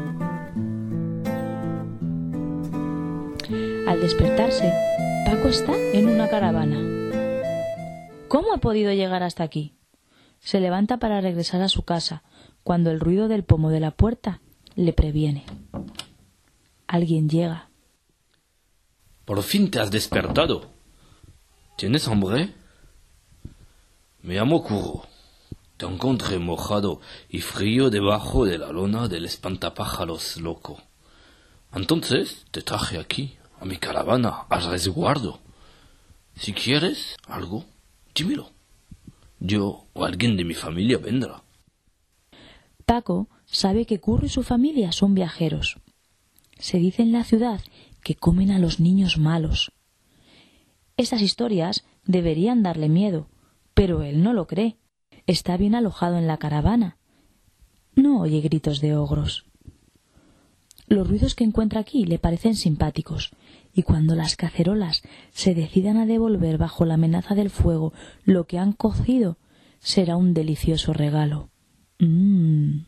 Al despertarse, Paco está en una caravana. ¿Cómo ha podido llegar hasta aquí? Se levanta para regresar a su casa, cuando el ruido del pomo de la puerta le previene. Alguien llega. Por fin te has despertado. ¿Tienes hambre? Me llamo Curro. Te encontré mojado y frío debajo de la lona del espantapájaros loco. Entonces te traje aquí, a mi caravana, al resguardo. Si quieres algo, dímelo. Yo o alguien de mi familia vendrá. Paco sabe que Curro y su familia son viajeros. Se dice en la ciudad que comen a los niños malos. Estas historias deberían darle miedo, pero él no lo cree. Está bien alojado en la caravana. No oye gritos de ogros. Los ruidos que encuentra aquí le parecen simpáticos, y cuando las cacerolas se decidan a devolver bajo la amenaza del fuego lo que han cocido, será un delicioso regalo. Mm.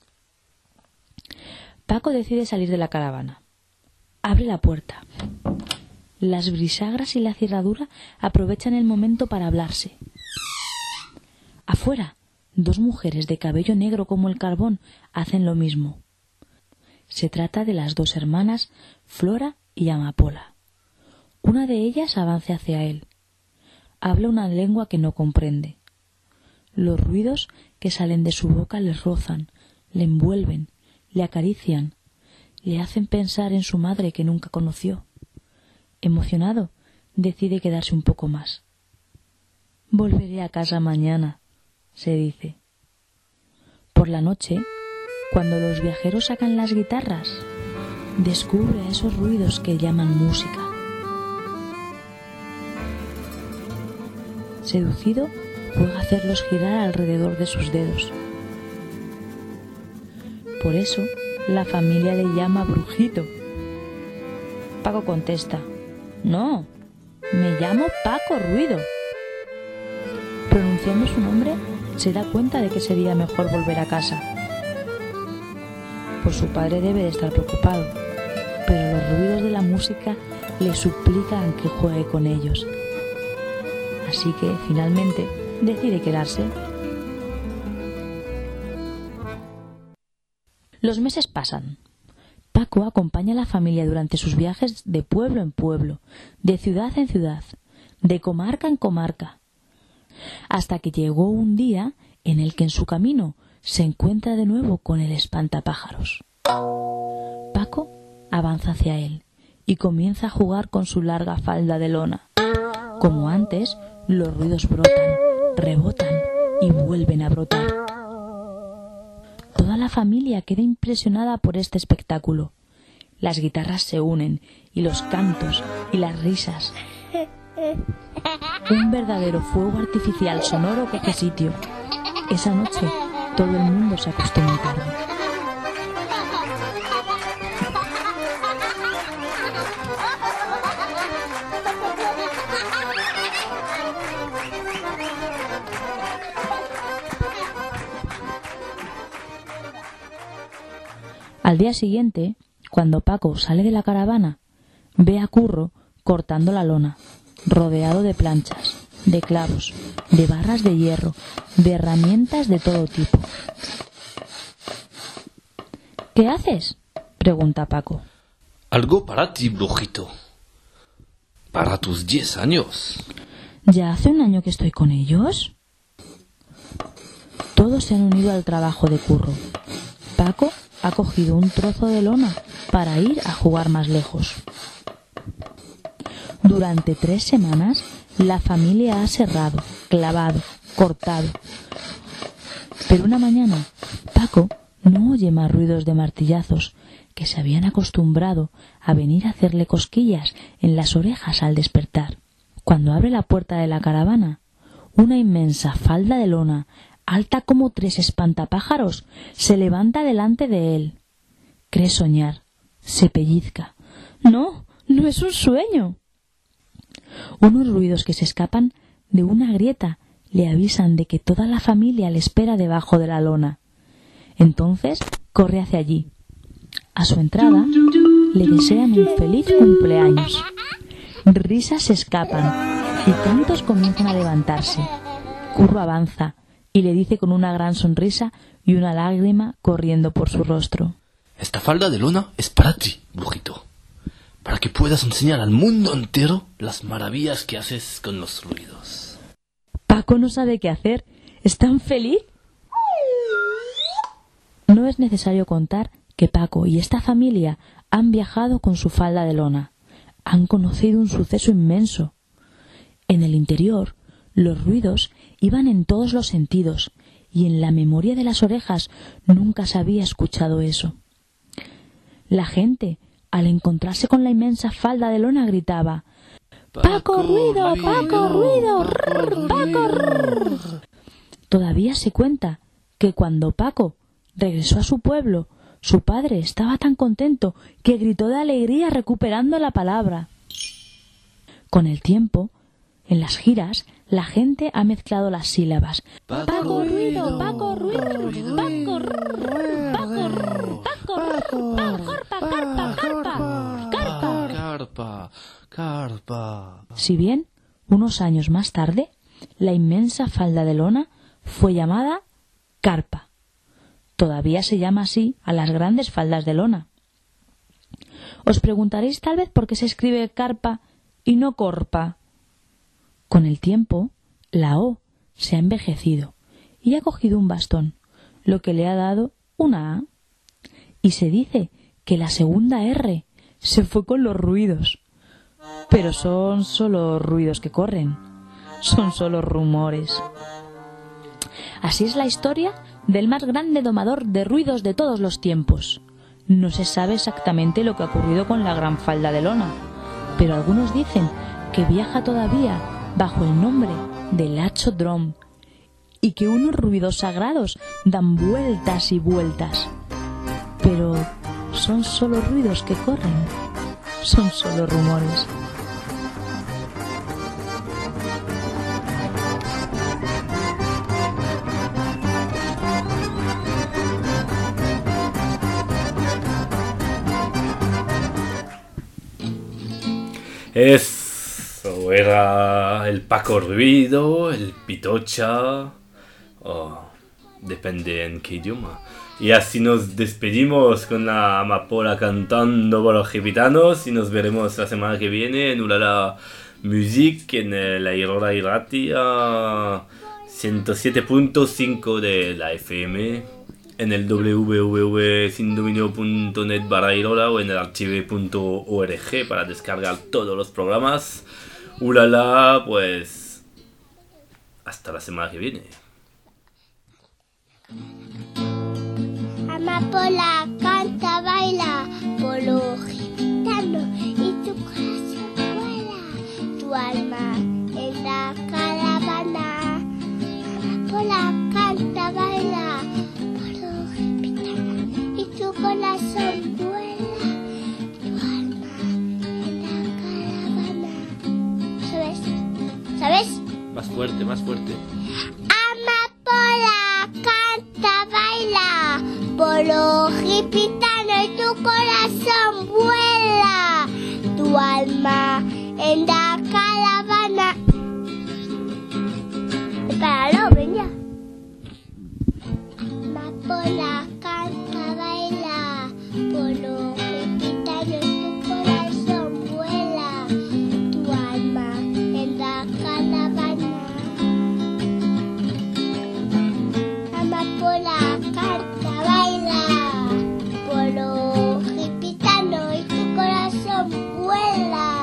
Paco decide salir de la caravana. Abre la puerta. Las bisagras y la cerradura aprovechan el momento para hablarse. Afuera, dos mujeres de cabello negro como el carbón hacen lo mismo. Se trata de las dos hermanas Flora y Amapola. Una de ellas avanza hacia él. Habla una lengua que no comprende. Los ruidos que salen de su boca le rozan, le envuelven, le acarician, le hacen pensar en su madre que nunca conoció. Emocionado, decide quedarse un poco más. Volveré a casa mañana, se dice. Por la noche, cuando los viajeros sacan las guitarras, descubre esos ruidos que llaman música. Seducido, juega a hacerlos girar alrededor de sus dedos. Por eso, la familia le llama Brujito. Paco contesta: no, me llamo Paco Ruido. Pronunciando su nombre, se da cuenta de que sería mejor volver a casa. Pues su padre debe de estar preocupado, pero los ruidos de la música le suplican que juegue con ellos. Así que, finalmente, decide quedarse. Los meses pasan. Paco acompaña a la familia durante sus viajes de pueblo en pueblo, de ciudad en ciudad, de comarca en comarca, hasta que llegó un día en el que en su camino se encuentra de nuevo con el espantapájaros. Paco avanza hacia él y comienza a jugar con su larga falda de lona. Como antes, los ruidos brotan, rebotan y vuelven a brotar. Toda la familia queda impresionada por este espectáculo. Las guitarras se unen y los cantos y las risas. Un verdadero fuego artificial sonoro coge sitio. Esa noche todo el mundo se acostó muy tarde. Al día siguiente, cuando Paco sale de la caravana, ve a Curro cortando la lona, rodeado de planchas, de clavos, de barras de hierro, de herramientas de todo tipo. ¿Qué haces?, pregunta Paco. Algo para ti, brujito. Para tus diez años. ¿Ya hace un año que estoy con ellos? Todos se han unido al trabajo de curro. Paco ha cogido un trozo de lona para ir a jugar más lejos. Durante tres semanas, la familia ha serrado, clavado, cortado. Pero una mañana, Paco no oye más ruidos de martillazos que se habían acostumbrado a venir a hacerle cosquillas en las orejas al despertar. Cuando abre la puerta de la caravana, una inmensa falda de lona, alta como tres espantapájaros, se levanta delante de él. Cree soñar, se pellizca. ¡No! ¡No es un sueño! Unos ruidos que se escapan de una grieta le avisan de que toda la familia le espera debajo de la lona. Entonces corre hacia allí. A su entrada le desean un feliz cumpleaños. Risas se escapan y cantos comienzan a levantarse. Curro avanza y le dice con una gran sonrisa y una lágrima corriendo por su rostro: Esta falda de lona es para ti, brujito, para que puedas enseñar al mundo entero las maravillas que haces con los ruidos. Paco no sabe qué hacer. ¿Es tan feliz? No es necesario contar que Paco y esta familia han viajado con su falda de lona. Han conocido un suceso inmenso. En el interior, los ruidos iban en todos los sentidos, y en la memoria de las orejas nunca se había escuchado eso. La gente, al encontrarse con la inmensa falda de lona, gritaba: ¡Paco ruido! ¡Paco ruido! ¡Rrr, Paco rrr! Todavía se cuenta que cuando Paco regresó a su pueblo, su padre estaba tan contento que gritó de alegría recuperando la palabra. Con el tiempo, en las giras, la gente ha mezclado las sílabas. Paco ruido, Paco ruido, Paco rrr, Paco rrr, Paco rrr, carpa, carpa, carpa, carpa. Carpa, carpa. Si bien, unos años más tarde, la inmensa falda de lona fue llamada carpa. Todavía se llama así a las grandes faldas de lona. Os preguntaréis tal vez por qué se escribe carpa y no corpa. Con el tiempo, la O se ha envejecido y ha cogido un bastón, lo que le ha dado una A. Y se dice que la segunda R se fue con los ruidos. Pero son solo ruidos que corren, son solo rumores. Así es la historia del más grande domador de ruidos de todos los tiempos. No se sabe exactamente lo que ha ocurrido con la gran falda de lona, pero algunos dicen que viaja todavía bajo el nombre de Lacho Drum y que unos ruidos sagrados dan vueltas y vueltas. Pero son solo ruidos que corren, son solo rumores. Eso era el Paco Ruido, el Pitocha, oh, depende en qué idioma. Y así nos despedimos con la amapola cantando por los gitanos y nos veremos la semana que viene en Ulala Music en el Aurora Irratia ciento siete punto cinco de la F M, en el w w w punto sindominio punto net barra Irola o en el archive punto org para descargar todos los programas. Ulala, pues hasta la semana que viene. Amapola canta, baila por los gitanos y tu corazón vuela, tu alma en la caravana. Amapola canta, baila por los gitanos y tu corazón vuela, tu alma en la caravana. ¿Sabes? ¿Sabes? Más fuerte, más fuerte. Amapola canta, baila por los gitanos y tu corazón vuela, tu alma en la caravana. Espéralo, ven ya. Amapola canta, baila por los Bella.